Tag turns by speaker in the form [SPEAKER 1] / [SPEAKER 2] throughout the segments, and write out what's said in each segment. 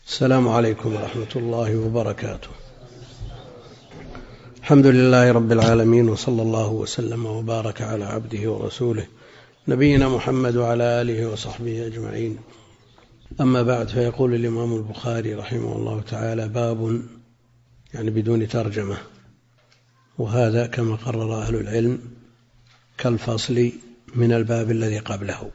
[SPEAKER 1] السلام عليكم ورحمة الله وبركاته. الحمد لله رب العالمين، وصلى الله وسلم وبارك على عبده ورسوله نبينا محمد وعلى آله وصحبه أجمعين. أما بعد، فيقول الإمام البخاري رحمه الله تعالى: باب، يعني بدون ترجمة، وهذا كما قرر أهل العلم كالفصل من الباب الذي قبله.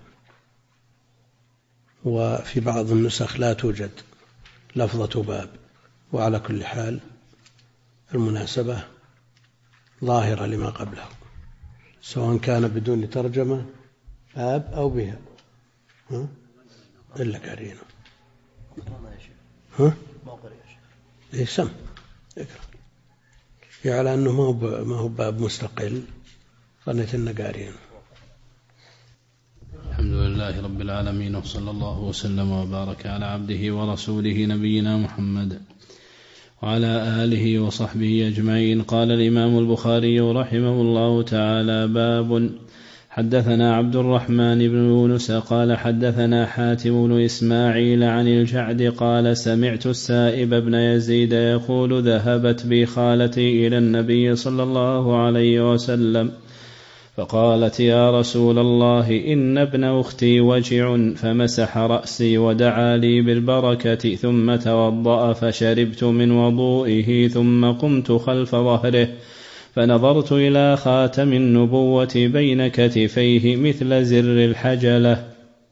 [SPEAKER 1] وفي بعض النسخ لا توجد لفظة باب، وعلى كل حال المناسبة ظاهرة لما قبله، سواء كان بدون ترجمة باب أو بها. إلا قارينه. إيه سم اقرأ، يعني أنه ما هو باب مستقل، ظنيت أنه قارينه.
[SPEAKER 2] الحمد لله رب العالمين، وصلى الله وسلم وبارك على عبده ورسوله نبينا محمد وعلى آله وصحبه أجمعين. قال الإمام البخاري رحمه الله تعالى: باب. حدثنا عبد الرحمن بن يونس قال حدثنا حاتم بن إسماعيل عن الجعد قال: سمعت السائب بن يزيد يقول: ذهبت بي خالتي إلى النبي صلى الله عليه وسلم فقالت: يا رسول الله، إن ابن أختي وجع، فمسح رأسي ودعا لي بالبركة، ثم توضأ فشربت من وضوئه، ثم قمت خلف ظهره فنظرت إلى خاتم النبوة بين كتفيه مثل زر الحجلة.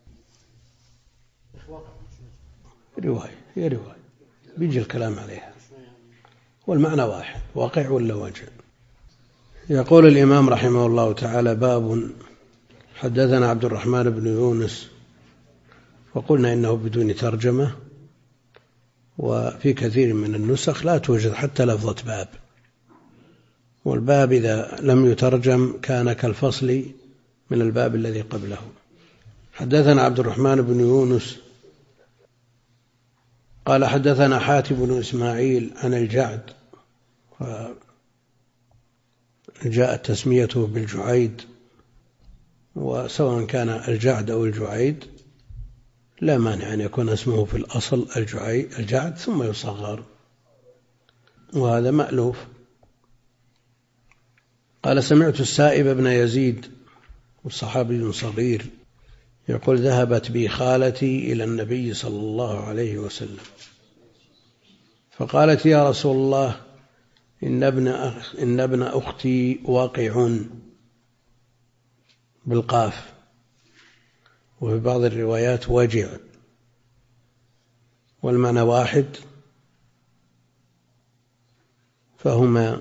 [SPEAKER 1] رواية بيجي الكلام عليها، والمعنى واحد، واقع ولا وجع. يقول الإمام رحمه الله تعالى: باب. حدثنا عبد الرحمن بن يونس، وقلنا إنه بدون ترجمة، وفي كثير من النسخ لا توجد حتى لفظة باب، والباب إذا لم يترجم كان كالفصل من الباب الذي قبله. حدثنا عبد الرحمن بن يونس قال حدثنا حاتم بن إسماعيل عن الجعد، جاءت تسميته بالجعيد، وسواء كان الجعد أو الجعيد لا مانع أن يكون اسمه في الأصل الجعد ثم يصغر، وهذا مألوف. قال: سمعت السائب بن يزيد، والصحابي صغير، يقول: ذهبت بي خالتي إلى النبي صلى الله عليه وسلم فقالت: يا رسول الله، إن ابن أختي واقع، بالقاف، وفي بعض الروايات وجع، والمعنى واحد، فهما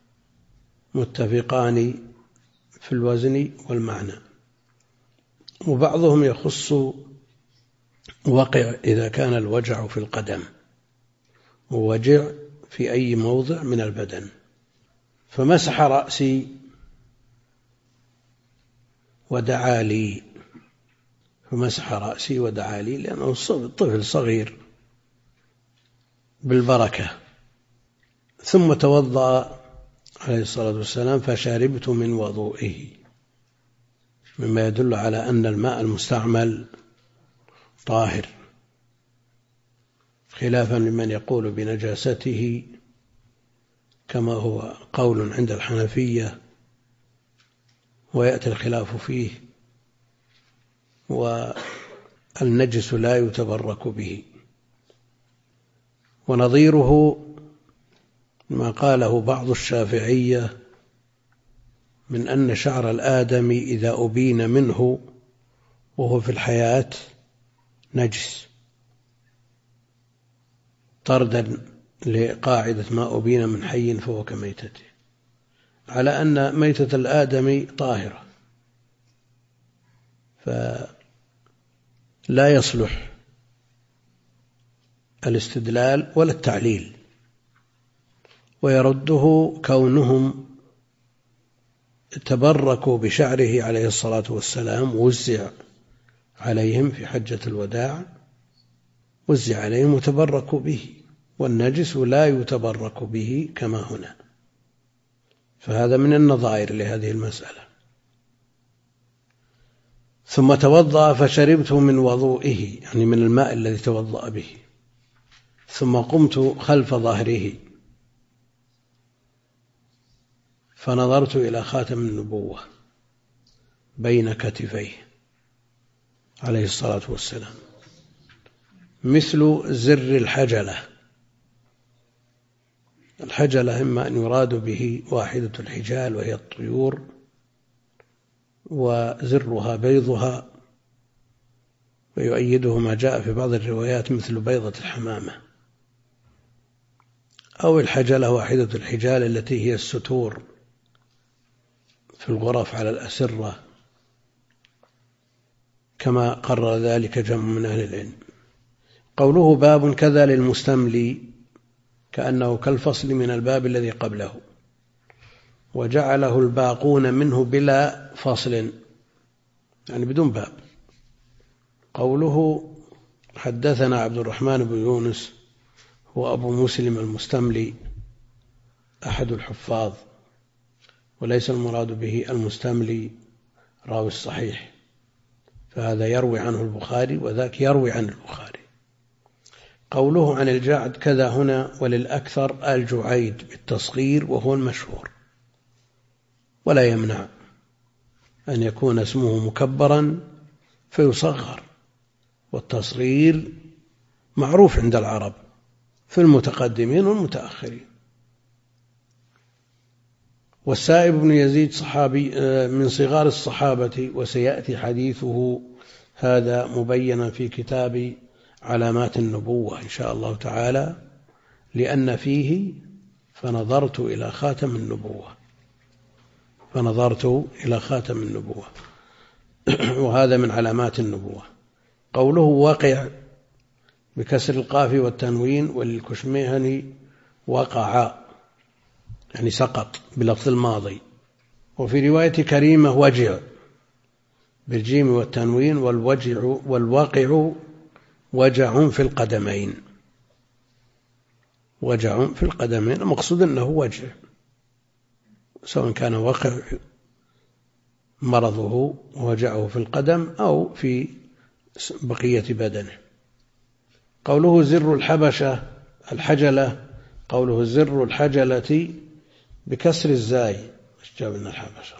[SPEAKER 1] متفقان في الوزن والمعنى. وبعضهم يخص وقع إذا كان الوجع في القدم، ووجع في أي موضع من البدن. فمسح رأسي ودعا لي، لأنه طفل صغير، بالبركة. ثم توضأ عليه الصلاة والسلام فشربت من وضوئه، مما يدل على أن الماء المستعمل طاهر، خلافا لمن يقول بنجاسته، كما هو قول عند الحنفية، ويأتي الخلاف فيه. والنجس لا يتبرك به. ونظيره ما قاله بعض الشافعية من أن شعر الآدم إذا أبين منه وهو في الحياة نجس، طردا لقاعدة ما أبين من حي فهو كميتته، على أن ميتة الآدم طاهرة، فلا يصلح الاستدلال ولا التعليل. ويرده كونهم تبركوا بشعره عليه الصلاة والسلام، وزع عليهم في حجة الوداع، وزع عليهم وتبركوا به، والنجس لا يتبرك به كما هنا. فهذا من النظائر لهذه المسألة. ثم توضأ فشربت من وضوئه، يعني من الماء الذي توضأ به، ثم قمت خلف ظهره فنظرت إلى خاتم النبوة بين كتفيه عليه الصلاة والسلام مثل زر الحجلة. الحجلة إما أن يراد به واحدة الحجال وهي الطيور، وزرها بيضها، ويؤيده ما جاء في بعض الروايات مثل بيضة الحمامة، أو الحجلة واحدة الحجال التي هي الستور في الغرف على الأسرة، كما قرر ذلك جمع من أهل العلم. قوله باب كذا للمستملي كأنه كالفصل من الباب الذي قبله، وجعله الباقون منه بلا فصل، يعني بدون باب. قوله حدثنا عبد الرحمن بن يونس هو أبو مسلم المستملي أحد الحفاظ، وليس المراد به المستملي راوي الصحيح، فهذا يروي عنه البخاري وذاك يروي عن البخاري. قوله عن الجعد كذا هنا وللأكثر الجعيد بالتصغير وهو المشهور، ولا يمنع أن يكون اسمه مكبرا فيصغر، والتصغير معروف عند العرب في المتقدمين والمتأخرين. والسائب بن يزيد صحابي من صغار الصحابة، وسيأتي حديثه هذا مبينا في كتاب علامات النبوة إن شاء الله تعالى، لأن فيه فنظرت إلى خاتم النبوة وهذا من علامات النبوة. قوله وقع بكسر القاف والتنوين، وللكشميهني وقع يعني سقط بلفظ الماضي. وفي رواية كريمة وجع بالجيم والتنوين، والواقع وجع في القدمين. وجع في القدمين المقصود أنه وجع، سواء كان وقع مرضه ووجعه في القدم أو في بقية بدنه. قوله زر الحبشة الحجلة، قوله زر الحجلة بكسر الزاي، جابنا الحبشة.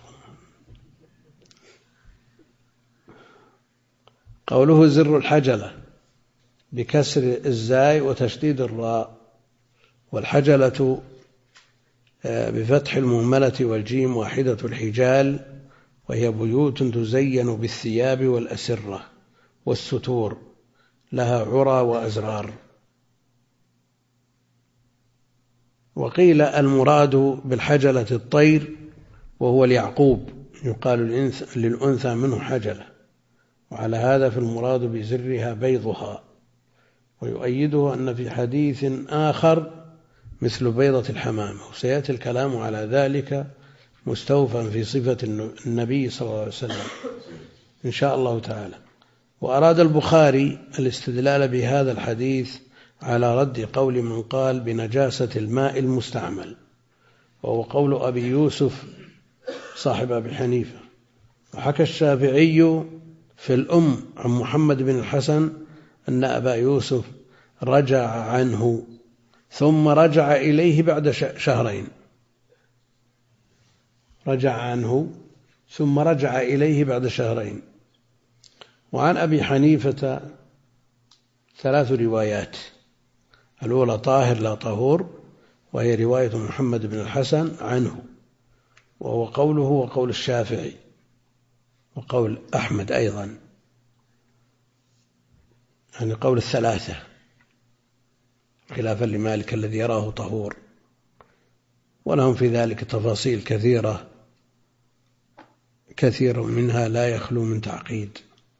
[SPEAKER 1] قوله زر الحجلة بكسر الزاي وتشديد الراء، والحجلة بفتح المهملة والجيم واحدة الحجال، وهي بيوت تزين بالثياب والأسرة والستور، لها عرى وأزرار. وقيل المراد بالحجلة الطير، وهو اليعقوب، يقال للأنثى منه حجلة، وعلى هذا في المراد بزرها بيضها. ويؤيده أن في حديث آخر مثل بيضة الحمامة، وسيأتي الكلام على ذلك مستوفا في صفة النبي صلى الله عليه وسلم إن شاء الله تعالى. وأراد البخاري الاستدلال بهذا الحديث على رد قول من قال بنجاسة الماء المستعمل، وهو قول أبي يوسف صاحب أبي حنيفة. وحكى الشافعي في الأم عن محمد بن الحسن أن أبا يوسف رجع عنه ثم رجع إليه بعد شهرين. رجع عنه ثم رجع إليه بعد شهرين. وعن أبي حنيفة 3 روايات، الأولى طاهر لا طهور، وهي رواية محمد بن الحسن عنه، وهو قوله وقول الشافعي وقول أحمد أيضا، يعني قول 3 خلافا لمالك الذي يراه طهور، ولهم في ذلك تفاصيل كثير منها لا يخلو من تعقيد.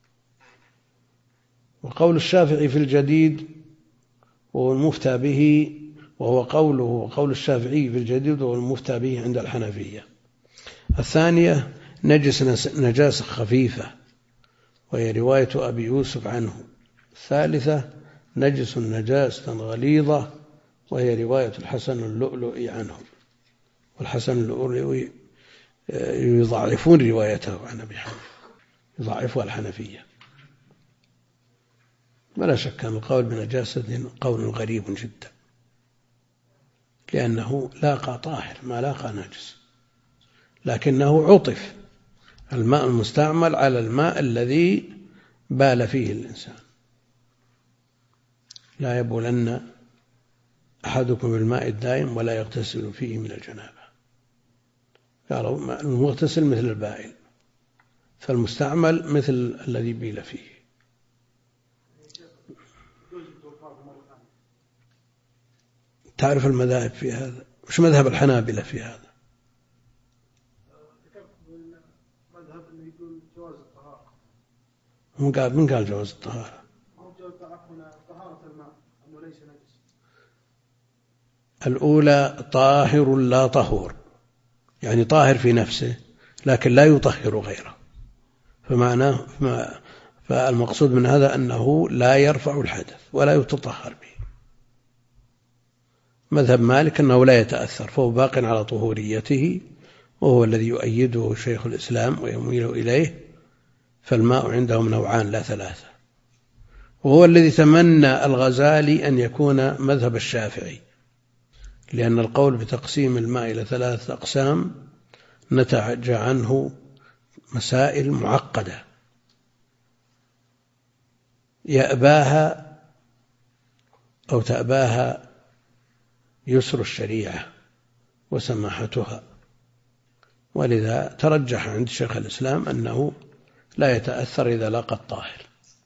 [SPEAKER 1] وقول الشافعي في الجديد وهو المفتى به، وهو قوله وقول الشافعي في الجديد وهو المفتى به عند الحنفية. الثانية نجاسة خفيفة، وهي رواية أبي يوسف عنه. الثالثة نجس نجاسة غليظة، وهي رواية الحسن اللؤلؤي عنه. والحسن اللؤلؤي يضعفون روايته عن أبي حنيفة، يضعفها الحنفية. ولا شك أن القول بنجاسة قول غريب جدا، لأنه لاقى طاهر ما لاقى نجس، لكنه عطف الماء المستعمل على الماء الذي بال فيه الإنسان. لا يبولن أحدكم بالماء الدائم ولا يغتسل فيه من الجنابة. قالوا المغتسل مثل البائل، فالمستعمل مثل الذي بيل فيه. تعرف المذاهب في هذا؟ وش مذهب الحنابلة في هذا؟ من قال جواز الطهارة؟ الأولى طاهر لا طهور، يعني طاهر في نفسه لكن لا يطهر غيره، فالمقصود من هذا أنه لا يرفع الحدث ولا يتطهر به. مذهب مالك أنه لا يتأثر، فهو باق على طهوريته، وهو الذي يؤيده شيخ الإسلام ويميل إليه. فالماء عندهم نوعان لا ثلاثة، وهو الذي تمنى الغزالي أن يكون مذهب الشافعي، لأن القول بتقسيم الماء إلى 3 أقسام نتج عنه مسائل معقدة يأباها أو تأباها يسر الشريعة وسماحتها، ولذا ترجح عند شيخ الإسلام أنه لا يتأثر إذا لاقى الطاهر.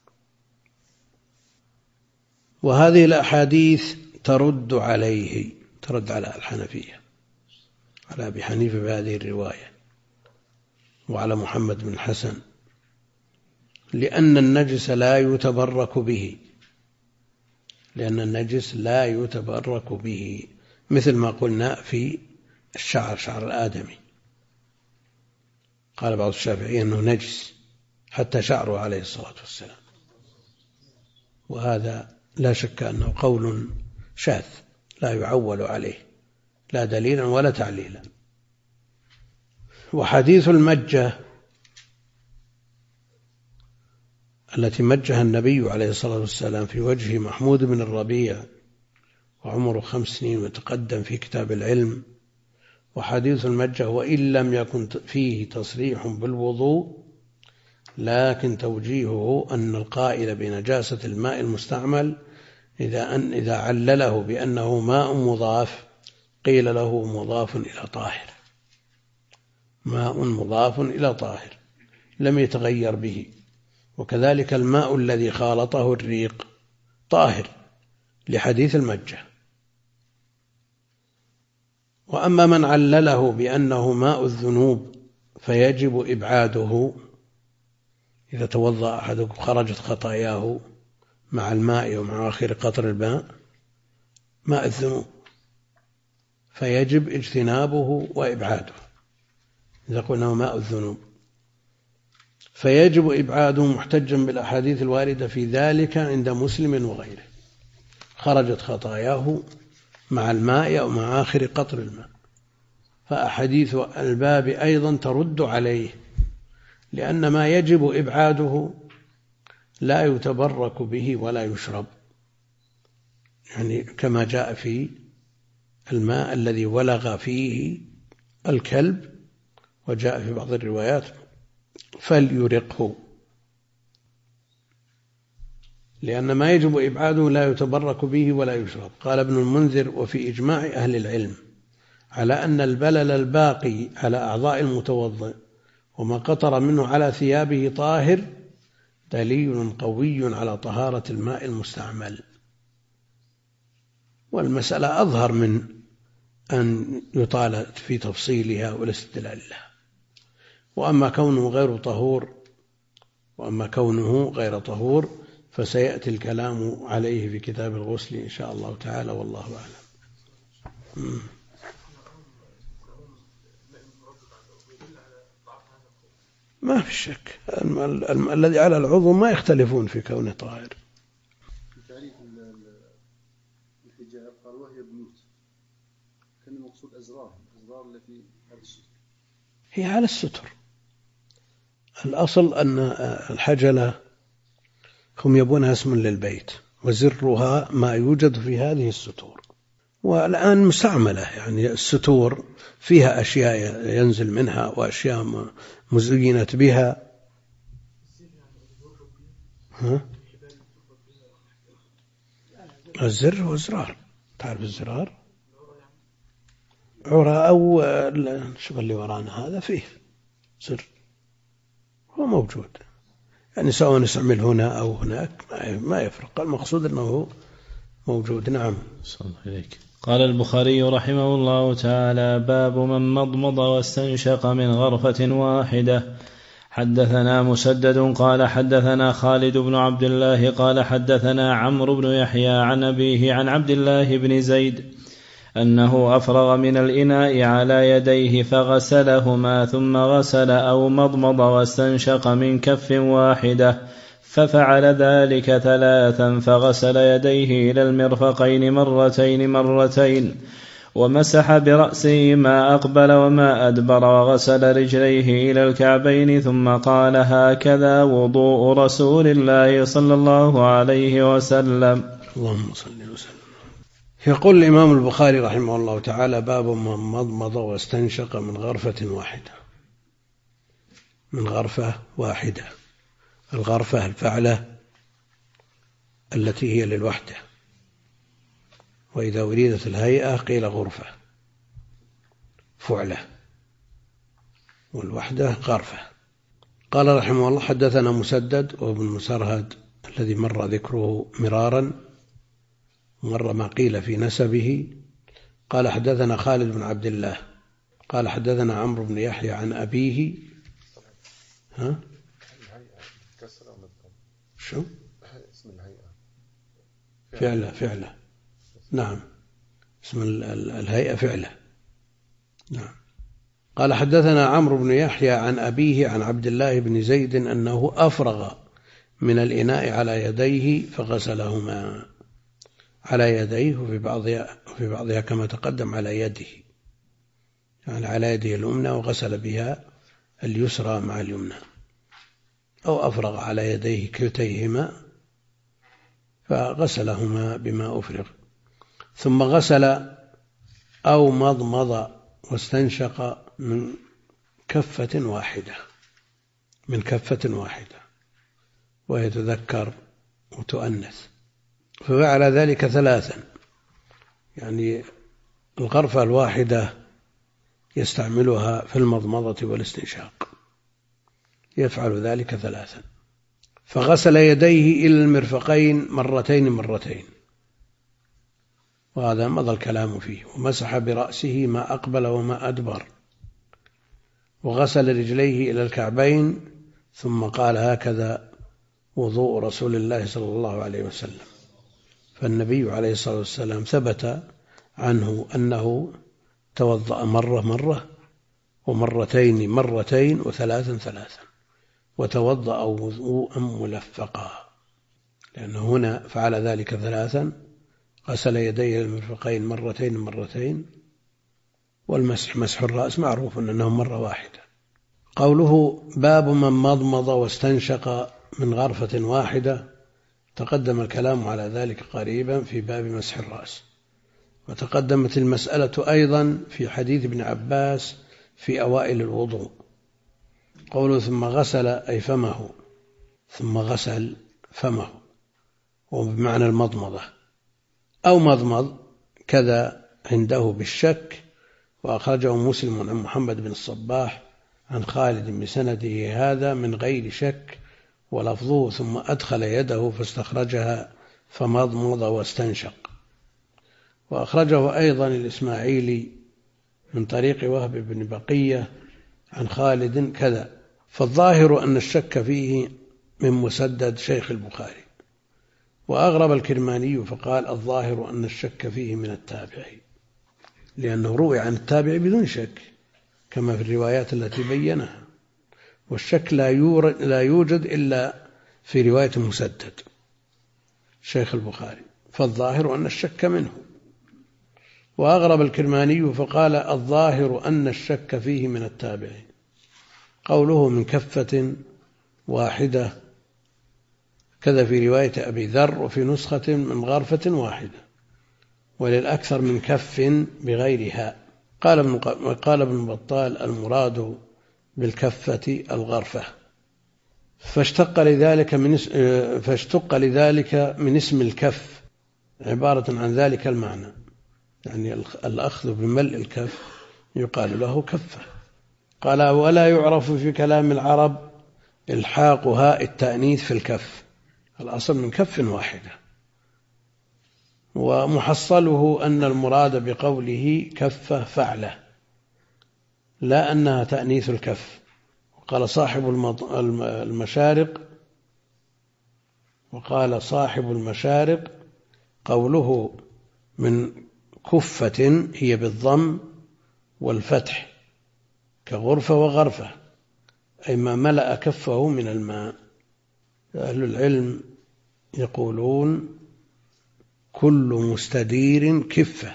[SPEAKER 1] وهذه الأحاديث ترد عليه، ترد على الحنفية، على أبي حنيفة بهذه الرواية، وعلى محمد بن الحسن، لأن النجس لا يتبرك به، لأن النجس لا يتبرك به، مثل ما قلنا في الشعر، شعر الآدمي قال بعض الشافعية أنه نجس حتى شعره عليه الصلاة والسلام، وهذا لا شك أنه قول شاذ لا يعول عليه لا دليلا ولا تعليلا. وحديث المجة التي مجها النبي عليه الصلاة والسلام في وجه محمود بن الربيع وعمره 5 سنين وتقدم في كتاب العلم، وحديث المجة وإن لم يكن فيه تصريح بالوضوء، لكن توجيهه أن القائل بنجاسة الماء المستعمل إذا علله بأنه ماء مضاف قيل له مضاف إلى طاهر، ماء مضاف إلى طاهر لم يتغير به. وكذلك الماء الذي خالطه الريق طاهر لحديث المجة. وأما من علله بأنه ماء الذنوب فيجب إبعاده، إذا توضأ أحدكم خرجت خطاياه مع الماء ومع آخر قطر الماء ماء الذنوب، فيجب اجتنابه وإبعاده. إذا قلنا ماء الذنوب فيجب إبعاده محتجا بالأحاديث الواردة في ذلك عند مسلم وغيره، خرجت خطاياه مع الماء أو مع آخر قطر الماء. فأحاديث الباب أيضا ترد عليه، لأن ما يجب إبعاده لا يتبرك به ولا يشرب، يعني كما جاء في الماء الذي ولغ فيه الكلب، وجاء في بعض الروايات فليرقه، لأن ما يجب إبعاده لا يتبرك به ولا يشرب. قال ابن المنذر: وفي إجماع أهل العلم على أن البلل الباقي على أعضاء المتوضئ وما قطر منه على ثيابه طاهر دليل قوي على طهارة الماء المستعمل. والمسألة أظهر من أن يطال في تفصيلها والاستدلال لها. وأما كونه غير طهور فسيأتي الكلام عليه في كتاب الغسل إن شاء الله تعالى، والله أعلم. ما في شك الذي على العضو ما يختلفون في كونه طاهر.
[SPEAKER 3] تعريف الحجاب قال وهي بيوت، كان المقصود الأزرار التي على الستر،
[SPEAKER 1] هي على الستر. الأصل أن الحجلة هم يبونها اسم للبيت، وزرها ما يوجد في هذه الستور. والآن مستعملة، يعني الستور فيها أشياء ينزل منها وأشياء مزينت بها. الزر هو الزرار، تعرف الزرار؟ عرى أو شوف اللي ورانا هذا فيه زر، هو موجود، يعني سواء نستعمل هنا أو هناك ما يفرق، المقصود أنه موجود. نعم.
[SPEAKER 2] صلى الله عليك. قال البخاري رحمه الله تعالى: باب من مضمض واستنشق من غرفة واحدة. حدثنا مسدد قال حدثنا خالد بن عبد الله قال حدثنا عمرو بن يحيى عن أبيه عن عبد الله بن زيد أنه أفرغ من الإناء على يديه فغسلهما، ثم غسل أو مضمض واستنشق من كف واحدة، ففعل ذلك 3، فغسل يديه إلى المرفقين مرتين، ومسح برأسه ما أقبل وما أدبر، وغسل رجليه إلى الكعبين، ثم قال: هكذا وضوء رسول الله صلى الله عليه وسلم.
[SPEAKER 1] اللهم صل وسلم. يقول الإمام البخاري رحمه الله تعالى: باب من مضمض واستنشق من غرفة واحدة. من غرفة واحدة، الغرفة الفعلة التي هي للوحدة، وإذا أريدت الهيئة قيل غرفة فعلة، والوحدة غرفة. قال رحمه الله: حدثنا مسدد وابن مسرهد الذي مر ذكره مرارا، مر ما قيل في نسبه. قال حدثنا خالد بن عبد الله قال حدثنا عمرو بن يحيى عن أبيه. شو
[SPEAKER 3] اسم الهيئة؟
[SPEAKER 1] فعلة. نعم، اسم الهيئة فعلة. نعم. قال حدثنا عمرو بن يحيى عن أبيه عن عبد الله بن زيد أنه أفرغ من الإناء على يديه فغسلهما، على يديه وفي بعضها كما تقدم على يده، يعني على يده اليمنى وغسل بها اليسرى مع اليمنى، أو أفرغ على يديه كلتيهما فغسلهما بما أفرغ، ثم غسل أو مضمض واستنشق من كفة واحدة، ويتذكر وتؤنث، ففعل ذلك 3، يعني الغرفة الواحدة يستعملها في المضمضة والاستنشاق، يفعل ذلك 3. فغسل يديه إلى المرفقين مرتين، وهذا مضى الكلام فيه. ومسح برأسه ما أقبل وما أدبر، وغسل رجليه إلى الكعبين، ثم قال: هكذا وضوء رسول الله صلى الله عليه وسلم. فالنبي عليه الصلاة والسلام ثبت عنه أنه توضأ مرة ومرتين و3، وتوضأ وضوءا ملفقا، لأنه هنا فعل ذلك 3، غسل يديه المرفقين مرتين، والمسح مسح الرأس معروف أنه مرة واحدة. قوله: باب من مضمض واستنشق من غرفة واحدة، تقدم الكلام على ذلك قريبا في باب مسح الرأس، وتقدمت المسألة أيضا في حديث ابن عباس في أوائل الوضوء. قوله: ثم غسل أي فمه، ثم غسل فمه، وبمعنى المضمضة أو مضمض، كذا عنده بالشك. وأخرجه مسلم عن محمد بن الصباح عن خالد بسنده هذا من غير شك، ولفظه: ثم أدخل يده فاستخرجها فمضمض واستنشق. وأخرجه أيضا الإسماعيلي من طريق وهب بن بقية عن خالد كذا. فالظاهر أن الشك فيه من مسدد شيخ البخاري. وأغرب الكرماني فقال: الظاهر أن الشك فيه من التابعي، لأنه روي عن التابع بدون شك كما في الروايات التي بينها، والشك لا يوجد إلا في رواية مسدد شيخ البخاري، فالظاهر أن الشك منه. وأغرب الكرماني فقال: الظاهر أن الشك فيه من التابعي. قوله من كفة واحدة كذا في رواية أبي ذر وفي نسخة من غرفة واحدة وللأكثر من كف بغيرها. قال ابن بطال المراد بالكفة الغرفة، فاشتق لذلك من اسم الكف عبارة عن ذلك المعنى، يعني الأخذ بملء الكف يقال له كفة. قال ولا يعرف في كلام العرب إلحاق هاء التأنيث في الكف، الأصل من كف واحدة، ومحصله أن المراد بقوله كفة فعلة لا أنها تأنيث الكف. وقال صاحب المشارق قوله من كفة هي بالضم والفتح كغرفة وغرفة، أي ما ملأ كفه من الماء. أهل العلم يقولون كل مستدير كفة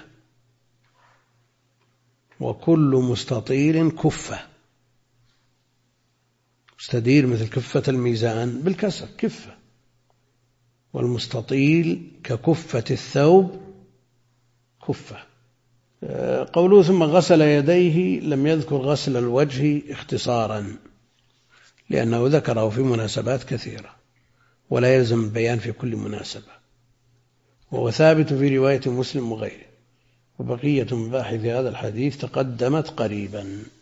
[SPEAKER 1] وكل مستطيل كفة. مستدير مثل كفة الميزان بالكسر كفة، والمستطيل ككفة الثوب كفة. قوله ثم غسل يديه لم يذكر غسل الوجه اختصارا لأنه ذكره في مناسبات كثيرة ولا يلزم البيان في كل مناسبة، وهو ثابت في رواية مسلم وغيره، وبقية مباحث هذا الحديث تقدمت قريبا.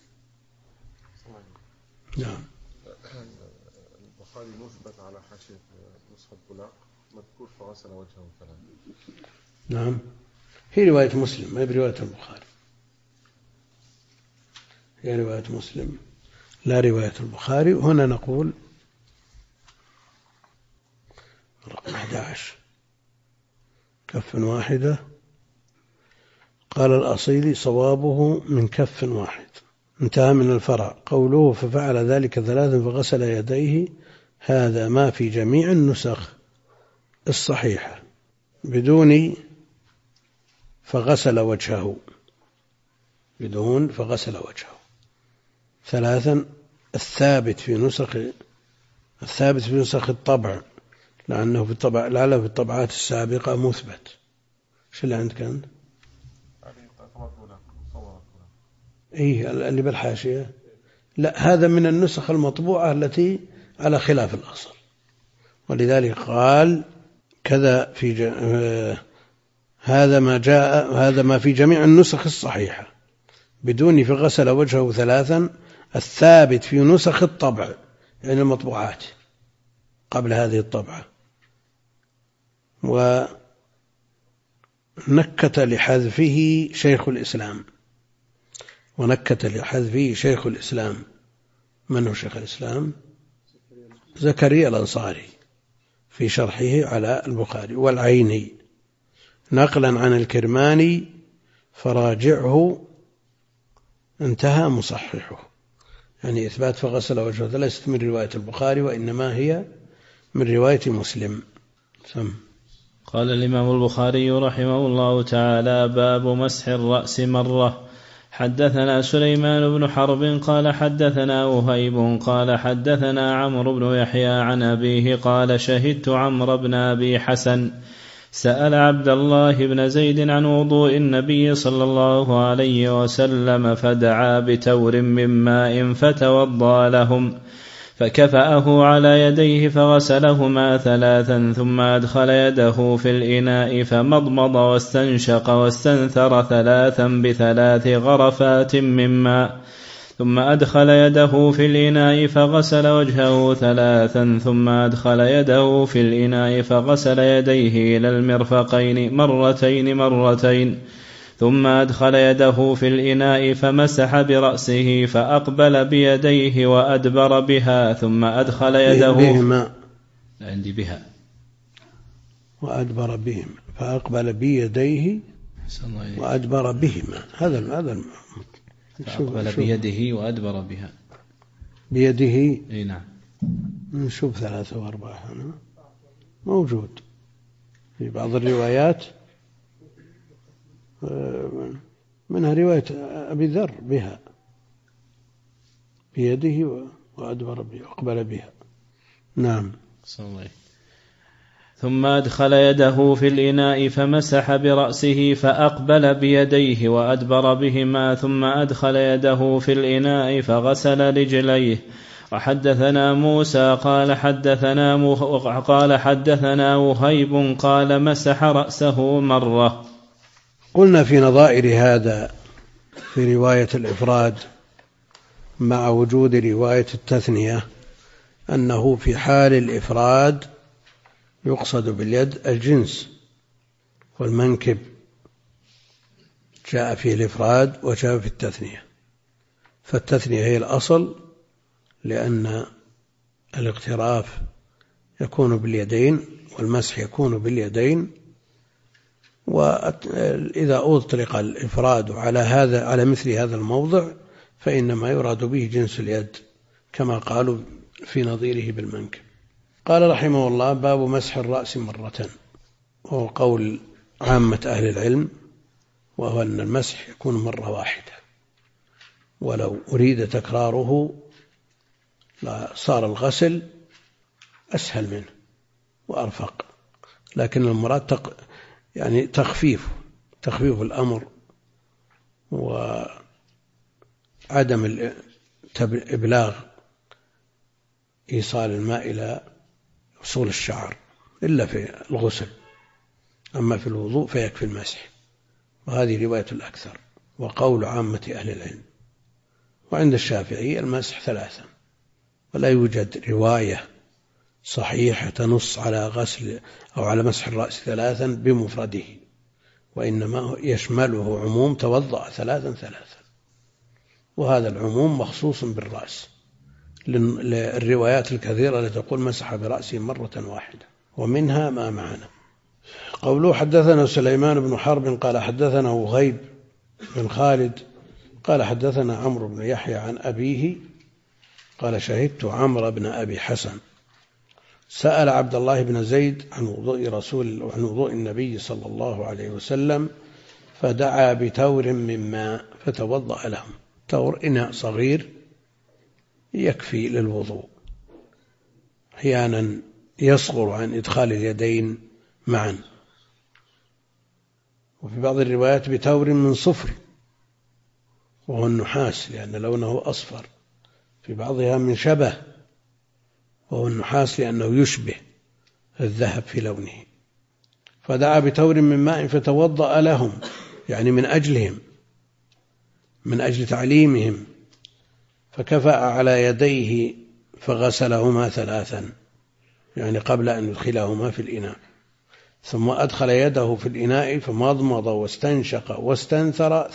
[SPEAKER 1] نعم.
[SPEAKER 4] البخاري مثبت على حاشية نسخة بلاق مذكور فغسل وجهه ثلاثة.
[SPEAKER 1] نعم، هي رواية مسلم ما هي برواية البخاري، هي رواية مسلم لا رواية البخاري. وهنا نقول رقم 11 كف واحدة. قال الأصيلي صوابه من كف واحد، انتهى من الفرع. قوله ففعل ذلك ثلاثا فغسل يديه، هذا ما في جميع النسخ الصحيحة بدون فغسل وجهه، بدون فغسل وجهه. ثلاثا الثابت في نسخ الطبع، لأنه في الطبعات السابقة مثبت. شو اللي عندك أنت؟ إيه اللي بالحاشية؟ لا، هذا من النسخ المطبوعة التي على خلاف الأصل، ولذلك قال كذا في هذا ما في جميع النسخ الصحيحة بدون فغسل وجهه ثلاثا، الثابت في نسخ الطبع يعني المطبوعات قبل هذه الطبعة. ونكت لحذفه شيخ الإسلام. من هو شيخ الإسلام؟ زكريا الأنصاري في شرحه على البخاري، والعيني نقلا عن الكرماني فراجعه انتهى مصححه، يعني إثبات فغسل وجهه ليست من رواية البخاري وإنما هي من رواية مسلم.
[SPEAKER 2] قال الإمام البخاري رحمه الله تعالى باب مسح الرأس مرة. حدثنا سليمان بن حرب قال حدثنا وهيب قال حدثنا عمرو بن يحيى عن أبيه قال شهدت عمرو بن أبي حسن سأل عبد الله بن زيد عن وضوء النبي صلى الله عليه وسلم فدعا بتور من ماء فتوضأ لهم، فكفأه على يديه فغسلهما ثلاثا، ثم أدخل يده في الإناء فمضمض واستنشق واستنثر ثلاثا بثلاث غرفات من ماء، ثم أدخل يده في الإناء فغسل وجهه ثلاثا، ثم أدخل يده في الإناء فغسل يديه إلى المرفقين مرتين، ثم أدخل يده في الإناء فمسح برأسه فأقبل بيديه وأدبر بها، ثم أدخل يده
[SPEAKER 1] وأدبر بهما فأقبل بيديه وأدبر بهما. هذا
[SPEAKER 2] فأقبل بيده وأدبر بها
[SPEAKER 1] بيده.
[SPEAKER 2] أي نعم.
[SPEAKER 1] نشوف 3 و4 هنا موجود في بعض الروايات، منها رواية أبي ذر بها بيده وأدبر بها وأقبل بها. نعم.
[SPEAKER 2] صلى الله. ثم أدخل يده في الإناء فمسح برأسه فأقبل بيديه وأدبر بهما ثم أدخل يده في الإناء فغسل رجليه. وحدثنا موسى قال حدثنا وهيب قال مسح رأسه مرة.
[SPEAKER 1] قلنا في نظائر هذا في رواية الإفراد مع وجود رواية التثنية أنه في حال الإفراد يقصد باليد الجنس، والمنكب جاء فيه الإفراد وجاء في التثنية، فالتثنية هي الأصل لأن الاغتراف يكون باليدين والمسح يكون باليدين. وإذا أطلق الإفراد على مثل هذا الموضع فإنما يراد به جنس اليد كما قالوا في نظيره بالمنكب. قال رحمه الله: باب مسح الرأس مرة. وهو قول عامة أهل العلم، وهو أن المسح يكون مرة واحدة، ولو أريد تكراره صار الغسل أسهل منه وأرفق، لكن المراد يعني تخفيف الأمر وعدم إبلاغ إيصال الماء إلى وصول الشعر إلا في الغسل، أما في الوضوء فيكفي المسح. وهذه رواية الأكثر وقول عامة أهل العلم. وعند الشافعي المسح 3، ولا يوجد رواية صحيحة تنص على غسل أو على مسح الرأس 3 بمفرده، وإنما يشمله عموم توضأ 3 وهذا العموم مخصوص بالرأس للروايات الكثيرة التي تقول مسح برأسه مرة واحدة، ومنها ما معنا. قوله: حدثنا سليمان بن حرب قال حدثنا وهيب بن خالد قال حدثنا عمرو بن يحيى عن أبيه قال: شهدت عمرو بن أبي حسن سأل عبد الله بن زيد عن وضوء النبي صلى الله عليه وسلم فدعا بتور من ماء فتوضأ لهم. تور إناء صغير يكفي للوضوء، أحيانا يصغر عن إدخال اليدين معا. وفي بعض الروايات بتور من صفر وهو النحاس لأن لونه أصفر، في بعضها من شبه وهو النحاس لأنه يشبه الذهب في لونه. فدعا بتور من ماء فتوضأ لهم، يعني من أجلهم، من أجل تعليمهم، فكفأ على يديه فغسلهما 3 يعني قبل أن يدخلهما في الإناء، ثم أدخل يده في الإناء فمضمض واستنشق واستنثر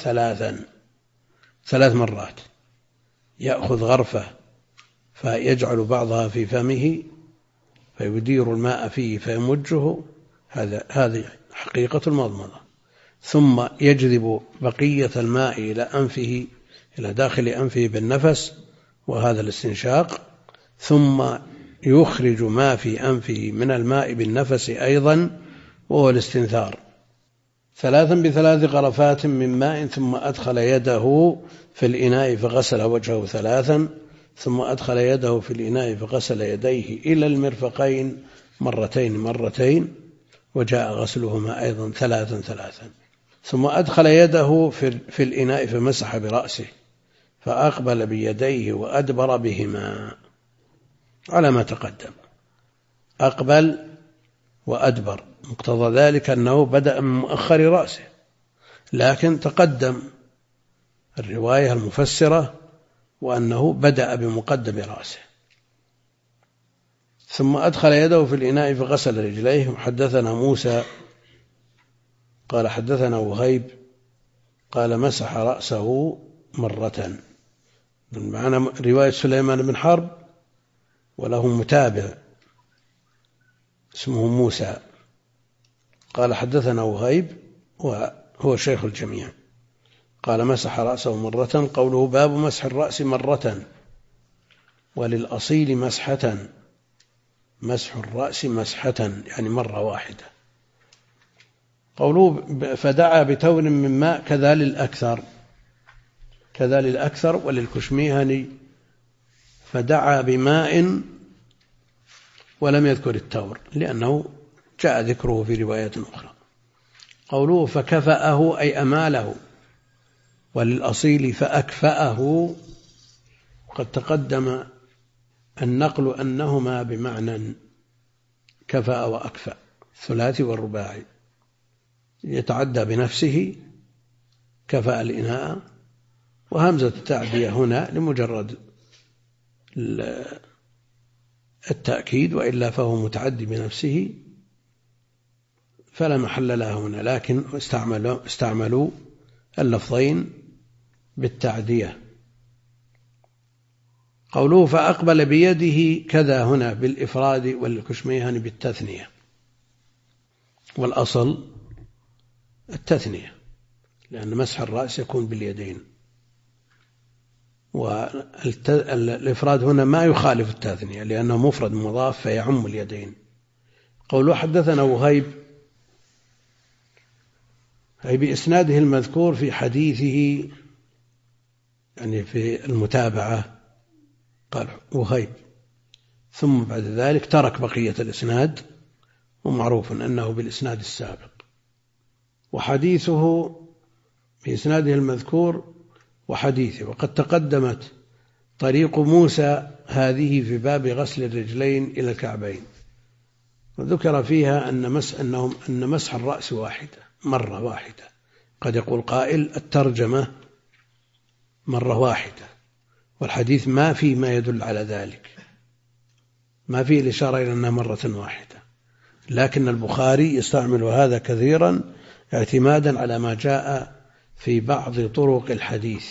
[SPEAKER 1] 3 مرات، يأخذ غرفة فيجعل بعضها في فمه فيدير الماء فيه فيمجه، هذه حقيقة المضمضة، ثم يجذب بقية الماء إلى داخل أنفه بالنفس وهذا الاستنشاق، ثم يخرج ما في أنفه من الماء بالنفس أيضا وهو الاستنثار، 3 ب3 غرفات من ماء، ثم أدخل يده في الإناء فغسل وجهه 3، ثم أدخل يده في الإناء فغسل يديه إلى المرفقين مرتين، وجاء غسلهما أيضا 3، ثم أدخل يده في الإناء فمسح برأسه فأقبل بيديه وأدبر بهما على ما تقدم. أقبل وأدبر، مقتضى ذلك أنه بدأ من مؤخر رأسه، لكن تقدم الرواية المفسرة وأنه بدأ بمقدم رأسه. ثم أدخل يده في الإناء فغسل رجليه. حدثنا موسى قال حدثنا وهيب قال مسح رأسه مرة، معنى رواية سليمان بن حرب وله متابع اسمه موسى قال حدثنا وهيب وهو شيخ الجميع قال مسح رأسه مرة. قوله باب مسح الرأس مرة، وللأصيل مسحة، مسح الرأس مسحة يعني مرة واحدة. قوله فدعا بتور من ماء كذا للأكثر وللكشميهني فدعا بماء ولم يذكر التور لأنه جاء ذكره في رواية أخرى. قوله فكفأه أي أماله، وللأصيل فأكفأه. وقد تقدم النقل أنهما بمعنى كفأ وأكفأ، الثلاثي والرباعي، يتعدى بنفسه كفأ الإناء، وهمزة التعدية هنا لمجرد التأكيد، وإلا فهو متعدي بنفسه فلا محل له هنا، لكن استعملوا اللفظين بالتعدية. قوله فأقبل بيده كذا هنا بالإفراد، والكشميهاني بالتثنية، والأصل التثنية لأن مسح الرأس يكون باليدين، والإفراد هنا ما يخالف التثنية لأنه مفرد مضاف فيعم اليدين. قوله حدثنا وهيب أي بإسناده المذكور في حديثه، يعني في المتابعة قال وهيب، ثم بعد ذلك ترك بقية الإسناد، ومعروف أنه بالإسناد السابق. وحديثه بإسناده المذكور وحديثه، وقد تقدمت طريق موسى هذه في باب غسل الرجلين إلى الكعبين، وذكر فيها أن مسح الرأس مرة واحدة. قد يقول قائل الترجمة مرة واحدة، والحديث ما فيه ما يدل على ذلك، ما فيه الإشارة إلى أنها مرة واحدة، لكن البخاري يستعمل هذا كثيرا اعتمادا على ما جاء في بعض طرق الحديث.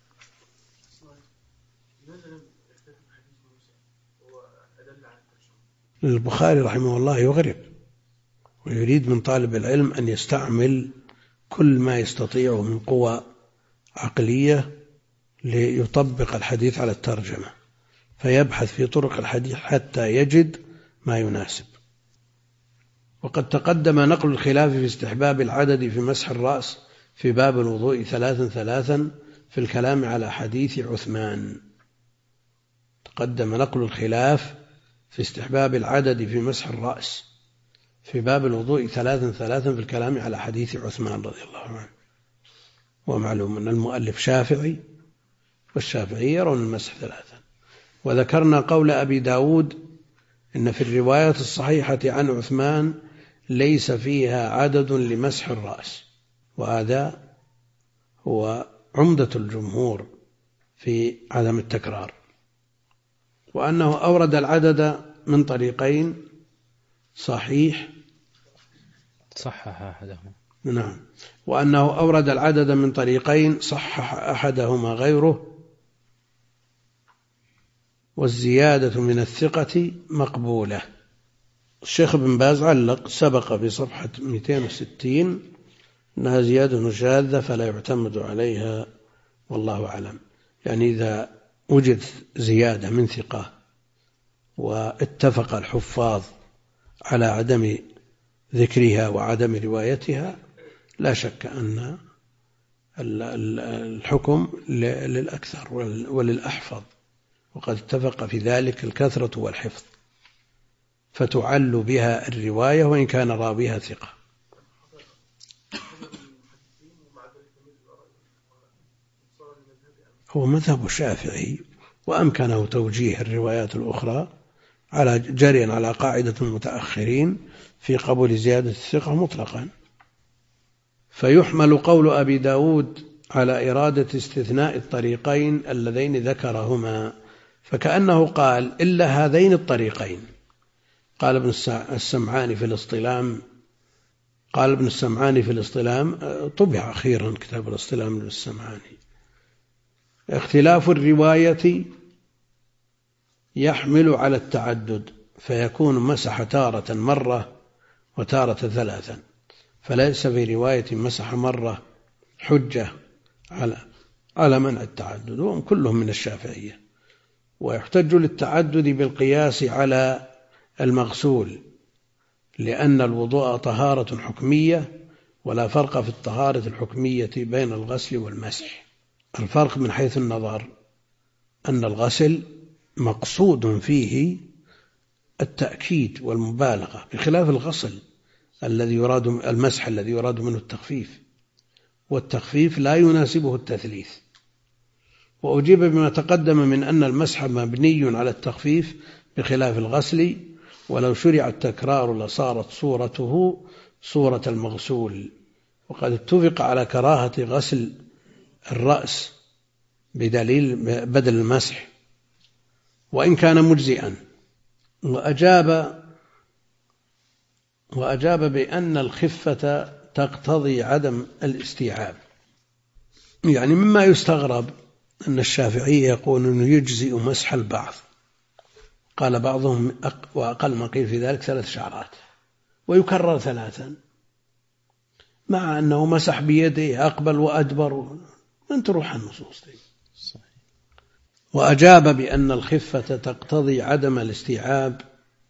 [SPEAKER 1] البخاري رحمه الله يغرب، ويريد من طالب العلم أن يستعمل كل ما يستطيعه من قوى عقلية ليطبق الحديث على الترجمة، فيبحث في طرق الحديث حتى يجد ما يناسب. وقد تقدم نقل الخلاف في استحباب العدد في مسح الرأس في باب الوضوء 3 في الكلام على حديث عثمان. تقدم نقل الخلاف في استحباب العدد في مسح الرأس في باب الوضوء 3 في الكلام على حديث عثمان رضي الله عنه. ومعلوم أن المؤلف شافعي، والشافعي يرون المسح 3. وذكرنا قول أبي داود إن في الرواية الصحيحة عن عثمان ليس فيها عدد لمسح الرأس، وهذا هو عمدة الجمهور في عدم التكرار، وأنه أورد العدد من طريقين صحيح
[SPEAKER 2] صحح أحدهما،
[SPEAKER 1] نعم، وأنه أورد العدد من طريقين صحح أحدهما غيره، والزيادة من الثقة مقبولة. الشيخ ابن باز علق سبق في صفحة 260 أنها زيادة شاذة فلا يعتمد عليها، والله أعلم. يعني إذا وجد زيادة من ثقة واتفق الحفاظ على عدم ذكرها وعدم روايتها، لا شك أن الحكم للأكثر وللأحفظ، وقد اتفق في ذلك الكثرة والحفظ، فتعل بها الرواية وإن كان راويها ثقة. هو مذهب الشافعي، وأمكنه توجيه الروايات الأخرى على جريا على قاعدة المتأخرين في قبول زيادة الثقة مطلقا. فيحمل قول أبي داود على إرادة استثناء الطريقين اللذين ذكرهما، فكأنه قال إلا هذين الطريقين. قال ابن السمعاني في الاصطلام طبع أخيرا كتاب الاصطلام ابن السمعاني: اختلاف الرواية يحمل على التعدد، فيكون مسح تارة مرة وتارة 3، فليس في رواية مسح مرة حجة على منع التعدد، وهم كلهم من الشافعية. ويحتج للتعدد بالقياس على المغسول، لأن الوضوء طهارة حكمية، ولا فرق في الطهارة الحكمية بين الغسل والمسح. الفرق من حيث النظر أن الغسل مقصود فيه التأكيد والمبالغة، بخلاف الغسل المسح الذي يراد منه التخفيف، والتخفيف لا يناسبه التثليث. وأجيب بما تقدم من أن المسح مبني على التخفيف بخلاف الغسل، ولو شرع التكرار لصارت صورته صورة المغسول. وقد اتفق على كراهة غسل الرأس بدل المسح وإن كان مجزئا. وأجاب بأن الخفة تقتضي عدم الاستيعاب. يعني مما يستغرب أن الشافعي يقول أنه يجزئ مسح البعض، قال بعضهم وأقل ما قيل في ذلك 3 شعرات، ويكرر 3، مع أنه مسح بيده أقبل وأدبر. من تروح النصوص دي؟ وأجاب بأن الخفة تقتضي عدم الاستيعاب،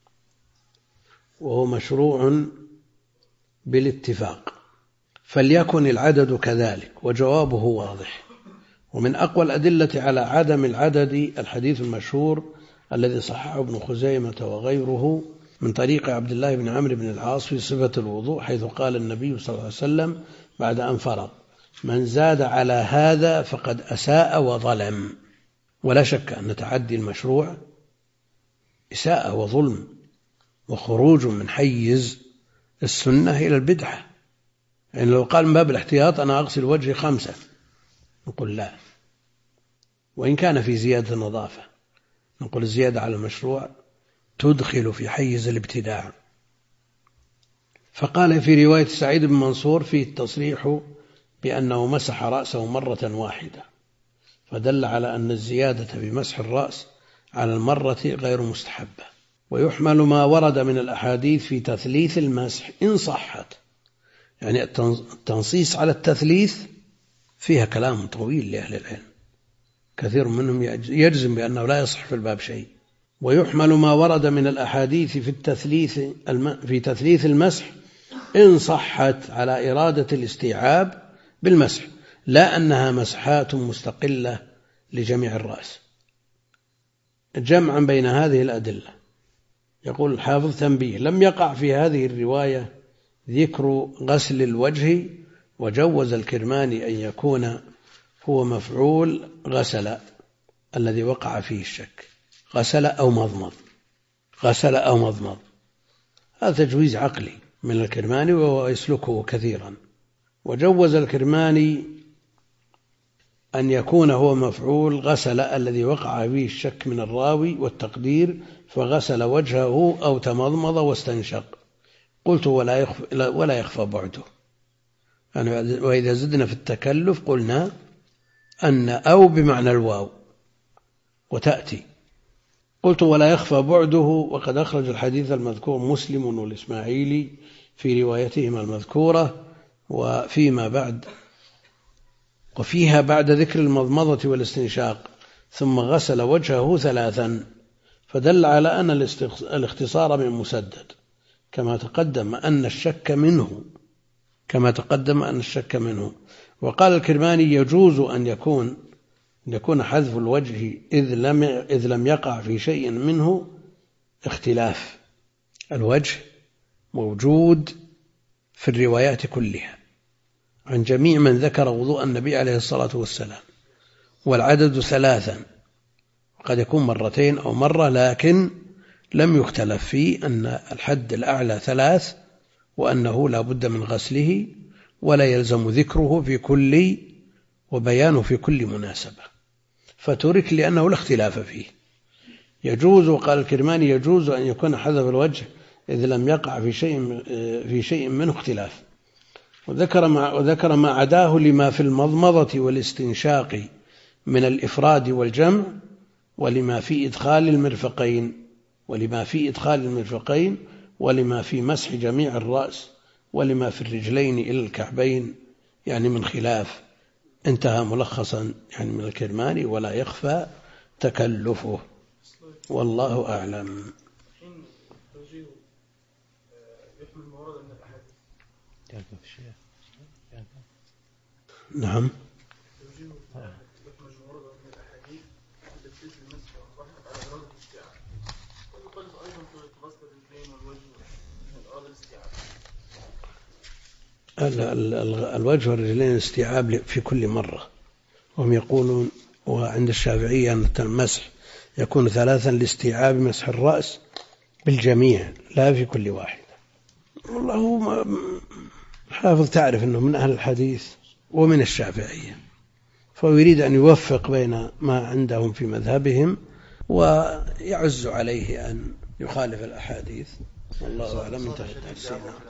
[SPEAKER 1] وهو مشروع بالاتفاق، فليكن العدد كذلك. وجوابه واضح. ومن أقوى الأدلة على عدم العدد الحديث المشهور الذي صححه ابن خزيمة وغيره من طريق عبد الله بن عمرو بن العاص في صفة الوضوء، حيث قال النبي صلى الله عليه وسلم بعد أن فرغ: من زاد على هذا فقد أساء وظلم. ولا شك أن تعدي المشروع إساءة وظلم وخروج من حيز السنة إلى البدعة. يعني لو قال من باب الاحتياط أنا أغسل وجهي 5، نقول لا، وإن كان في زيادة النظافة، نقول الزيادة على المشروع تدخل في حيز الابتداع. فقال في رواية سعيد بن منصور فيه التصريح بأنه مسح رأسه مرة واحدة، فدل على أن الزيادة في مسح الرأس على المرة غير مستحبة. ويحمل ما ورد من الأحاديث في تثليث المسح إن صحت. يعني التنصيص على التثليث فيها كلام طويل لأهل العلم، كثير منهم يجزم بأنه لا يصح في الباب شيء. ويحمل ما ورد من الأحاديث في تثليث المسح إن صحت على إرادة الاستيعاب بالمسح، لا أنها مسحات مستقلة لجميع الرأس. جمعا بين هذه الأدلة. يقول الحافظ: تنبيه: لم يقع في هذه الرواية ذكر غسل الوجه، وجوز الكرماني أن يكون هو مفعول غسل الذي وقع فيه الشك، غسل أو مضمض، غسل أو مضمض. هذا تجويز عقلي من الكرماني وهو يسلكه كثيرا. وجوز الكرماني أن يكون هو مفعول غسل الذي وقع فيه الشك من الراوي، والتقدير فغسل وجهه أو تمضمض واستنشق. قلت ولا يخفى بعده. يعني وإذا زدنا في التكلف قلنا أن أو بمعنى الواو وتأتي. قلت ولا يخفى بعده. وقد أخرج الحديث المذكور مسلم والإسماعيلي في روايتهما المذكورة، وفيها بعد ذكر المضمضة والاستنشاق ثم غسل وجهه 3، فدل على أن الاختصار من مسدد، كما تقدم أن الشك منه. وقال الكرماني: يجوز أن يكون حذف الوجه إذ لم يقع في شيء منه اختلاف. الوجه موجود في الروايات كلها عن جميع من ذكر وضوء النبي عليه الصلاة والسلام، والعدد 3، قد يكون 2 أو مرة، لكن لم يختلف فيه أن الحد الأعلى 3، وأنه لا بد من غسله ولا يلزم ذكره في كل وبيانه في كل مناسبة، فترك لأنه لا اختلاف فيه. يجوز، وقال الكرماني: يجوز أن يكون حذف الوجه إذ لم يقع في شيء منه اختلاف. وذكر ما عداه لما في المضمضة والاستنشاق من الإفراد والجمع، ولما في إدخال المرفقين، ولما في مسح جميع الرأس، ولما في الرجلين إلى الكعبين، يعني من خلاف. انتهى ملخصا يعني من الكرماني: ولا يخفى تكلفه، والله أعلم. نعم. الوجه والرجلين استيعاب في كل مرة، وهم يقولون وعند الشافعية أن المسح يكون 3 لاستيعاب مسح الرأس بالجميع لا في كل واحد. والله حافظ تعرف أنه من أهل الحديث ومن الشافعية، فيريد أن يوفق بين ما عندهم في مذهبهم ويعز عليه أن يخالف الأحاديث. والله أعلم. انتهت.